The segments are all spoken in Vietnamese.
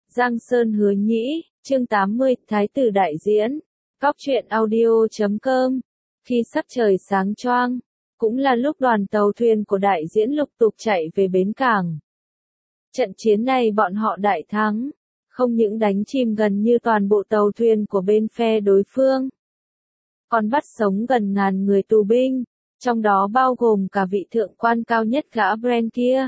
Giang Sơn Hứa Nhĩ, chương 80, Thái tử đại diễn. Cóc truyện audio.com. Khi sắc trời sáng choang, cũng là lúc đoàn tàu thuyền của đại diễn lục tục chạy về bến cảng. Trận chiến này bọn họ đại thắng, không những đánh chìm gần như toàn bộ tàu thuyền của bên phe đối phương, còn bắt sống gần ngàn người tù binh, trong đó bao gồm cả vị thượng quan cao nhất gã Bren kia.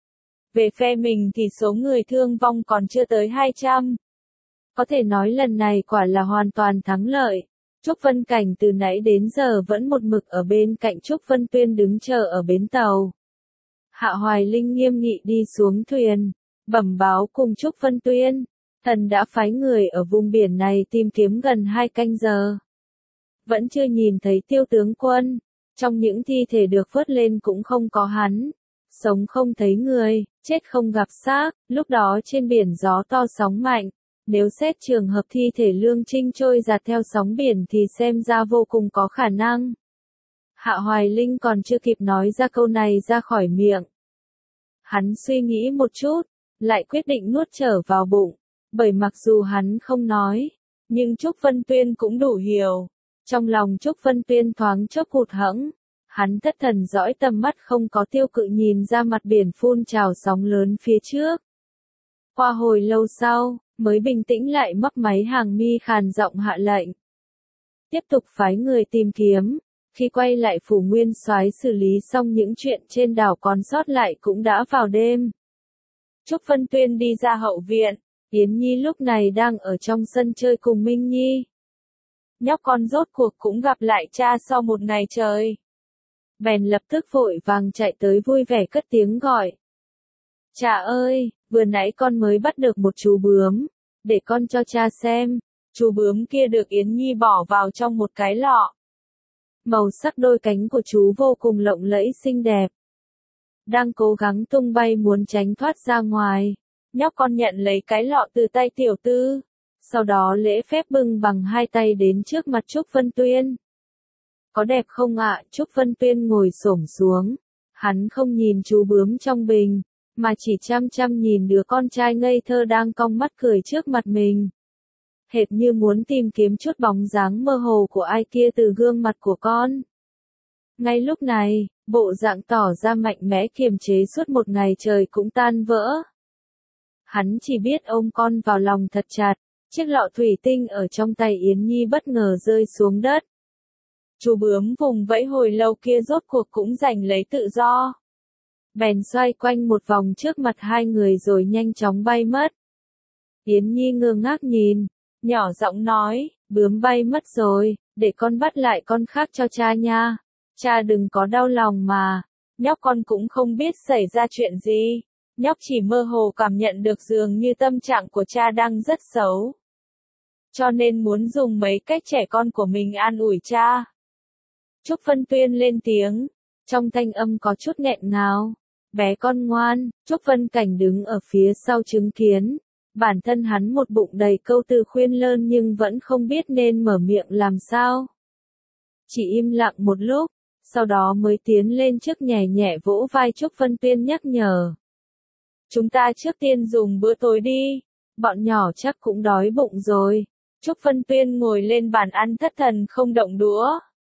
Về phe mình thì số người thương vong còn chưa tới 200. Có thể nói lần này quả là hoàn toàn thắng lợi. Trúc Vân Cảnh từ nãy đến giờ vẫn một mực ở bên cạnh Trúc Vân Tuyên đứng chờ ở bến tàu. Hạ Hoài Linh nghiêm nghị đi xuống thuyền, bẩm báo cùng Trúc Vân Tuyên, thần đã phái người ở vùng biển này tìm kiếm gần 2 canh giờ. Vẫn chưa nhìn thấy Tiêu tướng quân, trong những thi thể được vớt lên cũng không có hắn. Sống không thấy người, chết không gặp xác, lúc đó trên biển gió to sóng mạnh. Nếu xét trường hợp thi thể Lương Trinh trôi giạt theo sóng biển thì xem ra vô cùng có khả năng. Hạ Hoài Linh còn chưa kịp nói ra câu này ra khỏi miệng. Hắn suy nghĩ một chút, lại quyết định nuốt trở vào bụng, bởi mặc dù hắn không nói, nhưng Trúc Vân Tuyên cũng đủ hiểu. Trong lòng Trúc Vân Tuyên thoáng chốc hụt hẫng. Hắn thất thần dõi tầm mắt không có tiêu cự nhìn ra mặt biển phun trào sóng lớn phía trước. Qua hồi lâu sau, mới bình tĩnh lại mấp máy hàng mi khàn giọng hạ lệnh. Tiếp tục phái người tìm kiếm, khi quay lại phủ nguyên soái xử lý xong những chuyện trên đảo còn sót lại cũng đã vào đêm. Trúc Vân Tuyên đi ra hậu viện, Yến Nhi lúc này đang ở trong sân chơi cùng Minh Nhi. Nhóc con rốt cuộc cũng gặp lại cha sau một ngày trời. Bèn lập tức vội vàng chạy tới vui vẻ cất tiếng gọi. Cha ơi, vừa nãy con mới bắt được một chú bướm, để con cho cha xem. Chú bướm kia được Yến Nhi bỏ vào trong một cái lọ. Màu sắc đôi cánh của chú vô cùng lộng lẫy xinh đẹp. Đang cố gắng tung bay muốn tránh thoát ra ngoài, nhóc con nhận lấy cái lọ từ tay tiểu tư, sau đó lễ phép bưng bằng 2 tay đến trước mặt Trúc Vân Tuyên. Có đẹp không ạ? Trúc Vân Tuyên ngồi xổm xuống. Hắn không nhìn chú bướm trong bình, mà chỉ chăm chăm nhìn đứa con trai ngây thơ đang cong mắt cười trước mặt mình. Hệt như muốn tìm kiếm chút bóng dáng mơ hồ của ai kia từ gương mặt của con. Ngay lúc này, bộ dạng tỏ ra mạnh mẽ kiềm chế suốt một ngày trời cũng tan vỡ. Hắn chỉ biết ôm con vào lòng thật chặt, chiếc lọ thủy tinh ở trong tay Yến Nhi bất ngờ rơi xuống đất. Chú bướm vùng vẫy hồi lâu kia rốt cuộc cũng giành lấy tự do. Bèn xoay quanh một vòng trước mặt hai người rồi nhanh chóng bay mất. Yến Nhi ngơ ngác nhìn, nhỏ giọng nói, bướm bay mất rồi, để con bắt lại con khác cho cha nha. Cha đừng có đau lòng mà. Nhóc con cũng không biết xảy ra chuyện gì. Nhóc chỉ mơ hồ cảm nhận được dường như tâm trạng của cha đang rất xấu. Cho nên muốn dùng mấy cách trẻ con của mình an ủi cha. Trúc Vân Tuyên lên tiếng, trong thanh âm có chút nghẹn ngào. Bé con ngoan. Trúc Vân Cảnh đứng ở phía sau chứng kiến. Bản thân hắn một bụng đầy câu từ khuyên lơn nhưng vẫn không biết nên mở miệng làm sao. Chỉ im lặng một lúc, sau đó mới tiến lên trước nhẹ nhẹ vỗ vai Trúc Vân Tuyên nhắc nhở. Chúng ta trước tiên dùng bữa tối đi, bọn nhỏ chắc cũng đói bụng rồi. Trúc Vân Tuyên ngồi lên bàn ăn thất thần không động đũa.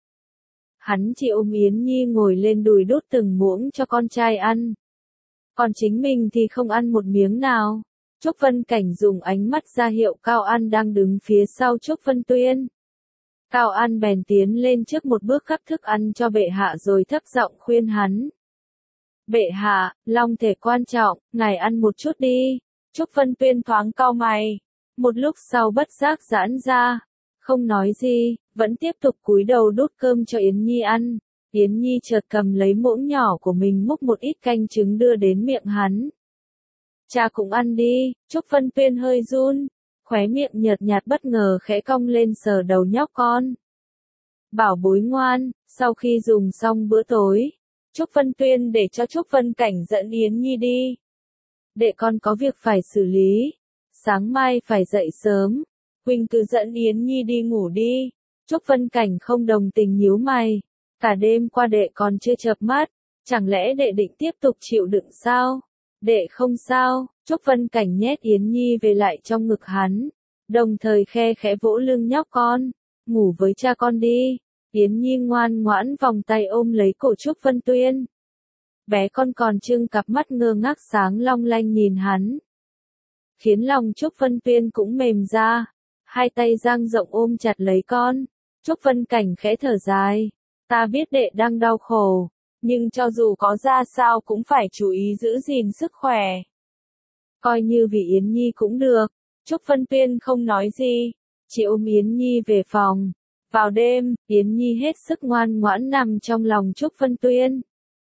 Hắn chỉ ôm Yến Nhi ngồi lên đùi đút từng muỗng cho con trai ăn. Còn chính mình thì không ăn một miếng nào. Trúc Vân Cảnh dùng ánh mắt ra hiệu Cao An đang đứng phía sau Trúc Vân Tuyên. Cao An bèn tiến lên trước một bước gắp thức ăn cho bệ hạ rồi thấp giọng khuyên hắn. Bệ hạ, long thể quan trọng, ngài ăn một chút đi. Trúc Vân Tuyên thoáng cau mày. Một lúc sau bất giác giãn ra. Không nói gì, vẫn tiếp tục cúi đầu đút cơm cho Yến Nhi ăn. Yến Nhi chợt cầm lấy muỗng nhỏ của mình múc một ít canh trứng đưa đến miệng hắn. Cha cũng ăn đi. Trúc Vân Tuyên hơi run, khóe miệng nhợt nhạt bất ngờ khẽ cong lên sờ đầu nhóc con. Bảo bối ngoan. Sau khi dùng xong bữa tối, Trúc Vân Tuyên để cho Trúc Vân Cảnh dẫn Yến Nhi đi. Đệ con có việc phải xử lý, sáng mai phải dậy sớm, huynh cứ dẫn Yến Nhi đi ngủ đi. Trúc Vân Cảnh không đồng tình nhíu mày, cả đêm qua đệ còn chưa chợp mắt, chẳng lẽ đệ định tiếp tục chịu đựng sao? Đệ không sao. Trúc Vân Cảnh nhét Yến Nhi về lại trong ngực hắn, đồng thời khe khẽ vỗ lưng nhóc con, ngủ với cha con đi. Yến Nhi ngoan ngoãn vòng tay ôm lấy cổ Trúc Vân Tuyên. Bé con còn trưng cặp mắt ngơ ngác sáng long lanh nhìn hắn, khiến lòng Trúc Vân Tuyên cũng mềm ra, hai tay dang rộng ôm chặt lấy con. Trúc Vân Cảnh khẽ thở dài, ta biết đệ đang đau khổ, nhưng cho dù có ra sao cũng phải chú ý giữ gìn sức khỏe. Coi như vì Yến Nhi cũng được. Trúc Vân Tuyên không nói gì, chỉ ôm Yến Nhi về phòng. Vào đêm, Yến Nhi hết sức ngoan ngoãn nằm trong lòng Trúc Vân Tuyên.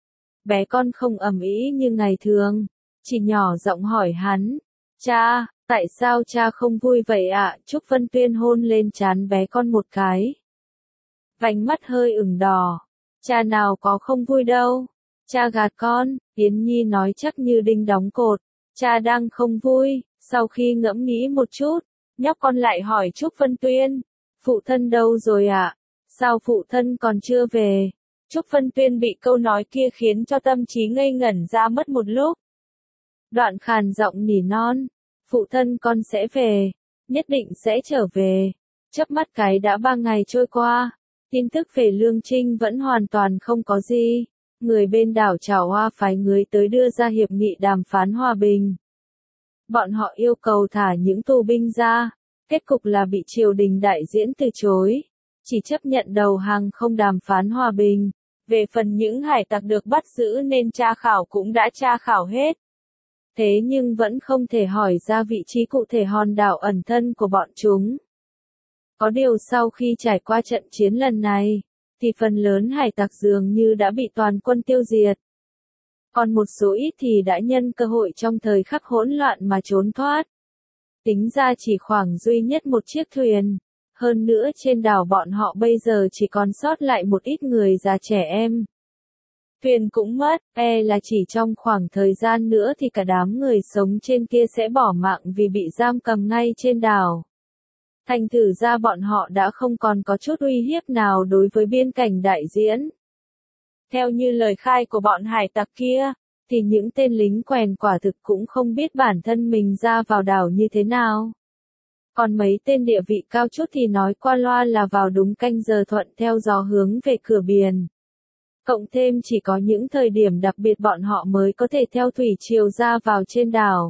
Bé con không ầm ĩ như ngày thường, chỉ nhỏ giọng hỏi hắn, cha, tại sao cha không vui vậy ạ? Trúc Vân Tuyên hôn lên trán bé con một cái. Vành mắt hơi ửng đỏ, cha nào có không vui đâu, cha gạt con. Yến Nhi nói chắc như đinh đóng cột, cha đang không vui. Sau khi ngẫm nghĩ một chút, nhóc con lại hỏi Trúc Vân Tuyên, phụ thân đâu rồi ạ? Sao phụ thân còn chưa về? Trúc Vân Tuyên bị câu nói kia khiến cho tâm trí ngây ngẩn ra mất một lúc. Đoạn khàn giọng nỉ non, phụ thân con sẽ về, nhất định sẽ trở về. Chớp mắt cái đã 3 ngày trôi qua, tin tức về Lương Trinh vẫn hoàn toàn không có gì. Người bên đảo Trảo Hoa phái người tới đưa ra hiệp nghị đàm phán hòa bình. Bọn họ yêu cầu thả những tù binh ra, kết cục là bị triều đình đại diễn từ chối, chỉ chấp nhận đầu hàng không đàm phán hòa bình. Về phần những hải tặc được bắt giữ nên tra khảo cũng đã tra khảo hết. Thế nhưng vẫn không thể hỏi ra vị trí cụ thể hòn đảo ẩn thân của bọn chúng. Có điều sau khi trải qua trận chiến lần này, thì phần lớn hải tặc dường như đã bị toàn quân tiêu diệt. Còn một số ít thì đã nhân cơ hội trong thời khắc hỗn loạn mà trốn thoát. Tính ra chỉ khoảng duy nhất một chiếc thuyền. Hơn nữa trên đảo bọn họ bây giờ chỉ còn sót lại một ít người già trẻ em. Thuyền cũng mất, là chỉ trong khoảng thời gian nữa thì cả đám người sống trên kia sẽ bỏ mạng vì bị giam cầm ngay trên đảo. Thành thử ra bọn họ đã không còn có chút uy hiếp nào đối với biên cảnh đại diễn. Theo như lời khai của bọn hải tặc kia, thì những tên lính quèn quả thực cũng không biết bản thân mình ra vào đảo như thế nào. Còn mấy tên địa vị cao chút thì nói qua loa là vào đúng canh giờ thuận theo gió hướng về cửa biển. Cộng thêm chỉ có những thời điểm đặc biệt bọn họ mới có thể theo thủy triều ra vào trên đảo.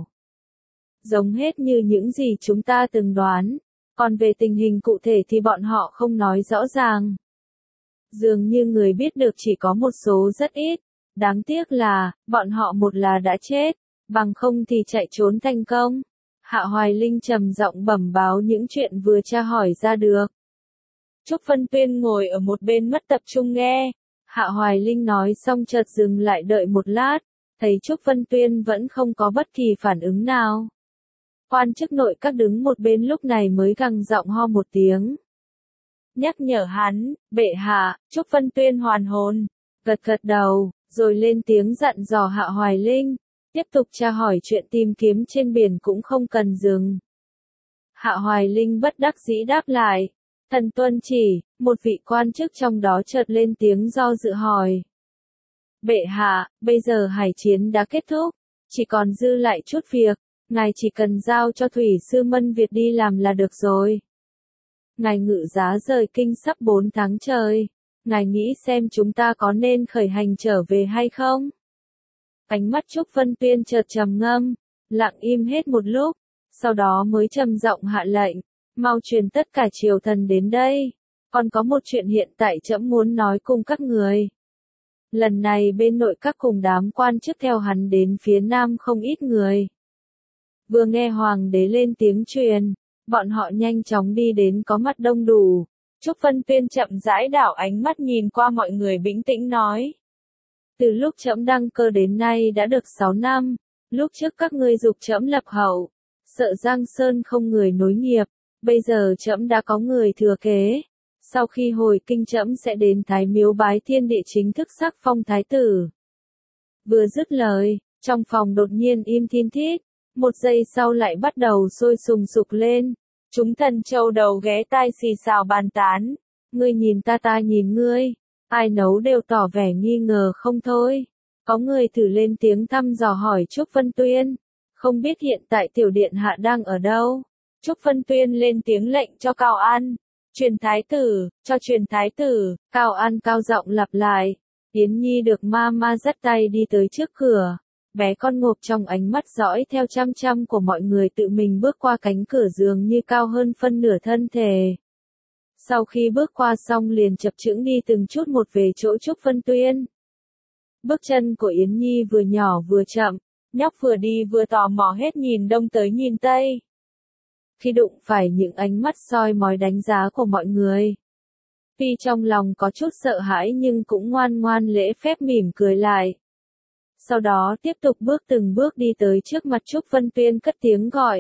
Giống hết như những gì chúng ta từng đoán, còn về tình hình cụ thể thì bọn họ không nói rõ ràng. Dường như người biết được chỉ có một số rất ít, đáng tiếc là, bọn họ một là đã chết, bằng không thì chạy trốn thành công. Hạ Hoài Linh trầm giọng bẩm báo những chuyện vừa tra hỏi ra được. Trúc Vân Tuyên ngồi ở một bên mất tập trung nghe. Hạ Hoài Linh nói xong chợt dừng lại đợi một lát, thấy Trúc Vân Tuyên vẫn không có bất kỳ phản ứng nào. Quan chức nội các đứng một bên lúc này mới gằn giọng ho một tiếng. Nhắc nhở hắn, bệ hạ. Trúc Vân Tuyên hoàn hồn, gật gật đầu, rồi lên tiếng dặn dò Hạ Hoài Linh. Tiếp tục tra hỏi chuyện tìm kiếm trên biển cũng không cần dừng. Hạ Hoài Linh bất đắc dĩ đáp lại. Thần tuân chỉ. Một vị quan chức trong đó chợt lên tiếng do dự hỏi. Bệ hạ, bây giờ hải chiến đã kết thúc, chỉ còn dư lại chút việc, ngài chỉ cần giao cho Thủy sư Mân Việt đi làm là được rồi. Ngài ngự giá rời kinh sắp 4 tháng trời, ngài nghĩ xem chúng ta có nên khởi hành trở về hay không? Ánh mắt Trúc Vân Tuyên chợt trầm ngâm, lặng im hết một lúc, sau đó mới trầm giọng hạ lệnh, mau truyền tất cả triều thần đến đây, còn có một chuyện hiện tại trẫm muốn nói cùng các người. Lần này bên nội các cùng đám quan chức theo hắn đến phía nam không ít người. Vừa nghe hoàng đế lên tiếng truyền, bọn họ nhanh chóng đi đến có mặt đông đủ. Trúc Vân Tuyên chậm rãi đảo ánh mắt nhìn qua mọi người bình tĩnh nói. Từ lúc trẫm đăng cơ đến nay đã được 6 năm, lúc trước các ngươi giục trẫm lập hậu, sợ Giang Sơn không người nối nghiệp, bây giờ trẫm đã có người thừa kế. Sau khi hồi kinh trẫm sẽ đến Thái Miếu bái thiên địa chính thức sắc phong thái tử. Vừa dứt lời, trong phòng đột nhiên im thiên thít, một giây sau lại bắt đầu sôi sùng sục lên. Chúng thần châu đầu ghé tai xì xào bàn tán, ngươi nhìn ta nhìn ngươi, ai nấu đều tỏ vẻ nghi ngờ không thôi. Có người thử lên tiếng thăm dò hỏi Trúc Vân Tuyên, Không biết hiện tại tiểu điện hạ đang ở đâu? Trúc Vân Tuyên lên tiếng lệnh cho Cao An. Truyền thái tử, cho truyền thái tử, Cao An cao giọng lặp lại. Yến Nhi được mama dắt tay đi tới trước cửa. Bé con ngộp trong ánh mắt dõi theo chăm chăm của mọi người tự mình bước qua cánh cửa giường như cao hơn phân nửa thân thể. Sau khi bước qua xong liền chập chững đi từng chút một về chỗ Trúc Vân Tuyên. Bước chân của Yến Nhi vừa nhỏ vừa chậm, nhóc vừa đi vừa tò mò hết nhìn đông tới nhìn tây. Khi đụng phải những ánh mắt soi mói đánh giá của mọi người, tuy trong lòng có chút sợ hãi nhưng cũng ngoan ngoan lễ phép mỉm cười lại. Sau đó tiếp tục bước từng bước đi tới trước mặt Trúc Vân Tuyên cất tiếng gọi.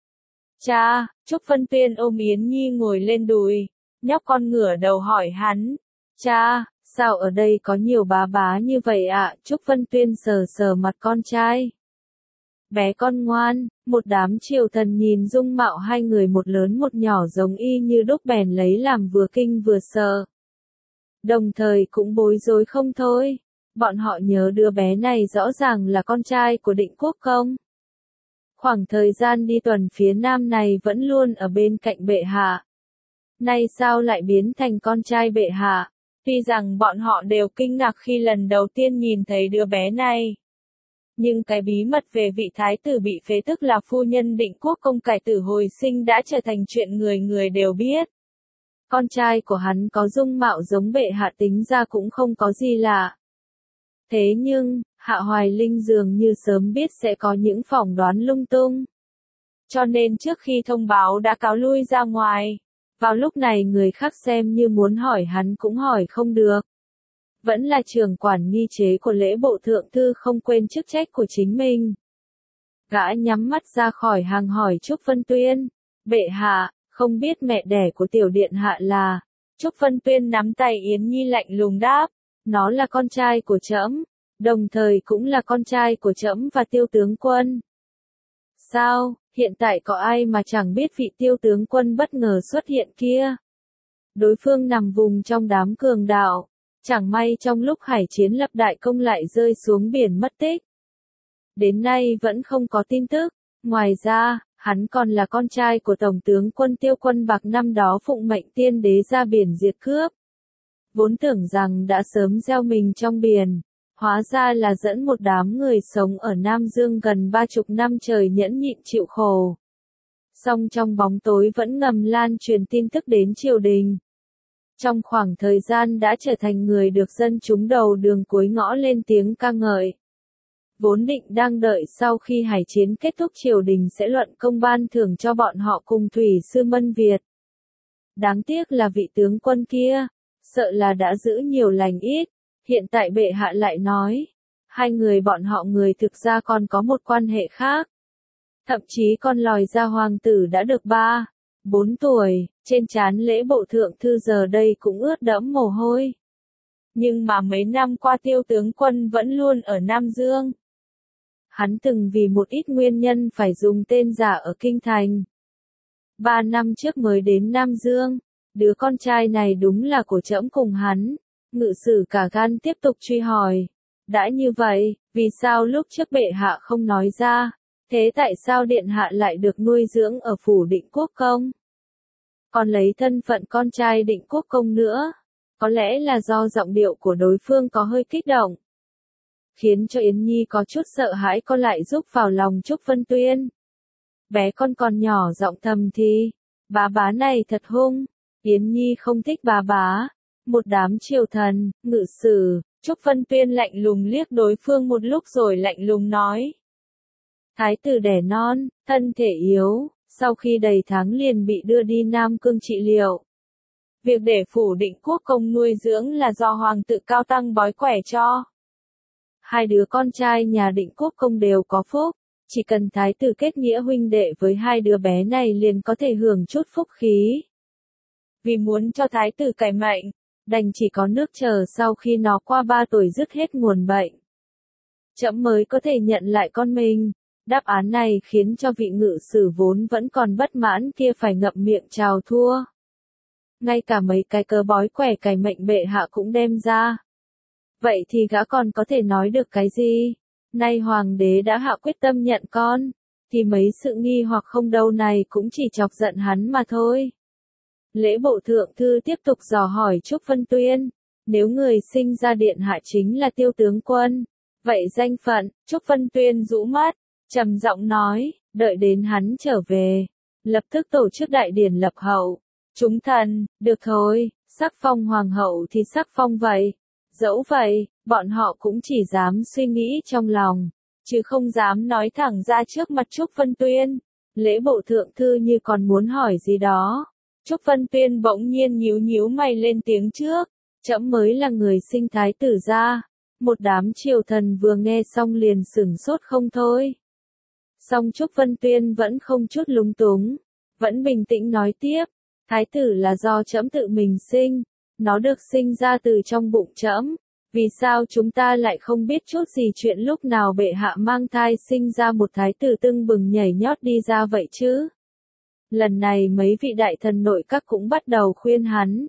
Cha, Trúc Vân Tuyên ôm Yến Nhi ngồi lên đùi, nhóc con ngửa đầu hỏi hắn. Cha, sao ở đây có nhiều bá bá như vậy ạ? Trúc Vân Tuyên sờ sờ mặt con trai. Bé con ngoan, một đám triều thần nhìn dung mạo hai người một lớn một nhỏ giống y như đúc bèn lấy làm vừa kinh vừa sợ. Đồng thời cũng bối rối không thôi. Bọn họ nhớ đứa bé này rõ ràng là con trai của Định Quốc Công. Khoảng thời gian đi tuần phía nam này vẫn luôn ở bên cạnh bệ hạ. Nay sao lại biến thành con trai bệ hạ? Tuy rằng bọn họ đều kinh ngạc khi lần đầu tiên nhìn thấy đứa bé này. Nhưng cái bí mật về vị thái tử bị phế tức là phu nhân Định Quốc Công cải tử hồi sinh đã trở thành chuyện người người đều biết. Con trai của hắn có dung mạo giống bệ hạ tính ra cũng không có gì lạ. Thế nhưng, Hạ Hoài Linh dường như sớm biết sẽ có những phỏng đoán lung tung. Cho nên trước khi thông báo đã cáo lui ra ngoài. Vào lúc này người khác xem như muốn hỏi hắn cũng hỏi không được. Vẫn là trưởng quản nghi chế của lễ bộ thượng thư không quên chức trách của chính mình. Gã nhắm mắt ra khỏi hàng hỏi Trúc Vân Tuyên. Bệ hạ, không biết mẹ đẻ của tiểu điện hạ là. Trúc Vân Tuyên nắm tay Yến Nhi lạnh lùng đáp. Nó là con trai của trẫm, đồng thời cũng là con trai của trẫm và Tiêu tướng quân. Sao, hiện tại có ai mà chẳng biết vị Tiêu tướng quân bất ngờ xuất hiện kia? Đối phương nằm vùng trong đám cường đạo, chẳng may trong lúc hải chiến lập đại công lại rơi xuống biển mất tích. Đến nay vẫn không có tin tức, ngoài ra, hắn còn là con trai của Tổng tướng quân Tiêu Quân Bạc năm đó phụng mệnh tiên đế ra biển diệt cướp. Vốn tưởng rằng đã sớm gieo mình trong biển, hóa ra là dẫn một đám người sống ở Nam Dương gần 30 năm trời nhẫn nhịn chịu khổ. Song trong bóng tối vẫn ngầm lan truyền tin tức đến triều đình. Trong khoảng thời gian đã trở thành người được dân chúng đầu đường cuối ngõ lên tiếng ca ngợi. Vốn định đang đợi sau khi hải chiến kết thúc triều đình sẽ luận công ban thưởng cho bọn họ cùng Thủy Sư Mân Việt. Đáng tiếc là vị tướng quân kia, sợ là đã giữ nhiều lành ít, hiện tại bệ hạ lại nói, hai người bọn họ người thực ra còn có một quan hệ khác. Thậm chí con lòi ra hoàng tử đã được 3-4 tuổi, trên trán lễ bộ thượng thư giờ đây cũng ướt đẫm mồ hôi. Nhưng mà mấy năm qua Tiêu tướng quân vẫn luôn ở Nam Dương. Hắn từng vì một ít nguyên nhân phải dùng tên giả ở Kinh Thành. 3 năm trước mới đến Nam Dương. Đứa con trai này đúng là của trẫm cùng hắn. Ngự sử cả gan tiếp tục truy hỏi. Đã như vậy, vì sao lúc trước bệ hạ không nói ra? Thế tại sao điện hạ lại được nuôi dưỡng ở phủ Định Quốc Công? Còn lấy thân phận con trai Định Quốc Công nữa? Có lẽ là do giọng điệu của đối phương có hơi kích động. Khiến cho Yến Nhi có chút sợ hãi con lại giúp vào lòng Trúc Vân Tuyên. Bé con còn nhỏ giọng thầm thì, bá bá này thật hung. Yến Nhi không thích bá bá. Một đám triều thần, ngự sử, Trúc Vân Tuyên lạnh lùng liếc đối phương một lúc rồi lạnh lùng nói. Thái tử đẻ non, thân thể yếu, sau khi đầy tháng liền bị đưa đi Nam Cương trị liệu. Việc để phủ Định Quốc Công nuôi dưỡng là do hoàng tự cao tăng bói quẻ cho. Hai đứa con trai nhà Định Quốc Công đều có phúc, chỉ cần thái tử kết nghĩa huynh đệ với hai đứa bé này liền có thể hưởng chút phúc khí. Vì muốn cho thái tử cải mệnh, đành chỉ có nước chờ sau khi nó qua 3 tuổi dứt hết nguồn bệnh. Trẫm mới có thể nhận lại con mình. Đáp án này khiến cho vị ngự sử vốn vẫn còn bất mãn kia phải ngậm miệng chào thua. Ngay cả mấy cái cớ bói quẻ cải mệnh bệ hạ cũng đem ra. Vậy thì gã còn có thể nói được cái gì? Nay hoàng đế đã hạ quyết tâm nhận con, thì mấy sự nghi hoặc không đâu này cũng chỉ chọc giận hắn mà thôi. Lễ bộ thượng thư tiếp tục dò hỏi Trúc Vân Tuyên, nếu người sinh ra điện hạ chính là Tiêu tướng quân, vậy danh phận, Trúc Vân Tuyên rũ mắt, trầm giọng nói, đợi đến hắn trở về, lập tức tổ chức đại điển lập hậu. Chúng thần, được thôi, sắc phong hoàng hậu thì sắc phong vậy. Dẫu vậy, bọn họ cũng chỉ dám suy nghĩ trong lòng, chứ không dám nói thẳng ra trước mặt Trúc Vân Tuyên. Lễ bộ thượng thư như còn muốn hỏi gì đó. Trúc Vân Tuyên bỗng nhiên nhíu nhíu mày lên tiếng trước, trẫm mới là người sinh thái tử gia. Một đám triều thần vừa nghe xong liền sửng sốt không thôi. Song Trúc Vân Tuyên vẫn không chút lúng túng, vẫn bình tĩnh nói tiếp, thái tử là do trẫm tự mình sinh, nó được sinh ra từ trong bụng trẫm, vì sao chúng ta lại không biết chút gì chuyện lúc nào bệ hạ mang thai sinh ra một thái tử tưng bừng nhảy nhót đi ra vậy chứ? Lần này mấy vị đại thần nội các cũng bắt đầu khuyên hắn.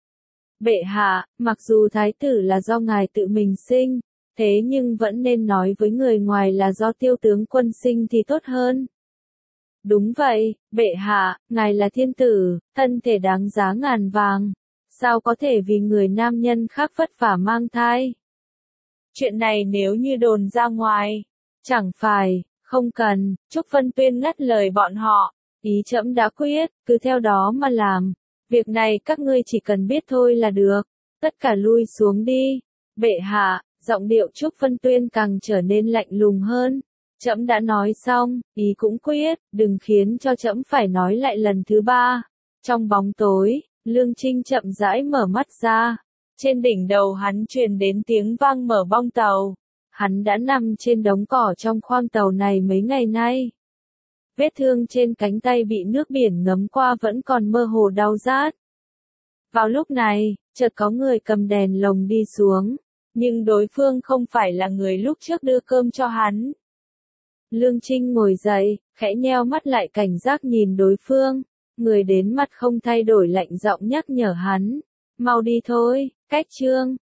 Bệ hạ, mặc dù thái tử là do ngài tự mình sinh, thế nhưng vẫn nên nói với người ngoài là do Tiêu tướng quân sinh thì tốt hơn. Đúng vậy, bệ hạ, ngài là thiên tử, thân thể đáng giá ngàn vàng, sao có thể vì người nam nhân khác vất vả mang thai? Chuyện này nếu như đồn ra ngoài, chẳng phải, không cần, Trúc Vân Tuyên ngắt lời bọn họ, ý trẫm đã quyết, cứ theo đó mà làm, việc này các ngươi chỉ cần biết thôi là được, tất cả lui xuống đi. Bệ hạ, giọng điệu Trúc Vân Tuyên càng trở nên lạnh lùng hơn. Trẫm đã nói xong, ý cũng quyết, đừng khiến cho trẫm phải nói lại lần thứ ba. Trong bóng tối, Lương Trinh chậm rãi mở mắt ra. Trên đỉnh đầu hắn truyền đến tiếng vang mở bong tàu. Hắn đã nằm trên đống cỏ trong khoang tàu này mấy ngày nay. Vết thương trên cánh tay bị nước biển ngấm qua vẫn còn mơ hồ đau rát. Vào lúc này, chợt có người cầm đèn lồng đi xuống. Nhưng đối phương không phải là người lúc trước đưa cơm cho hắn. Lương Trinh ngồi dậy, khẽ nheo mắt lại cảnh giác nhìn đối phương. Người đến mặt không thay đổi lạnh giọng nhắc nhở hắn. Mau đi thôi, cách chương.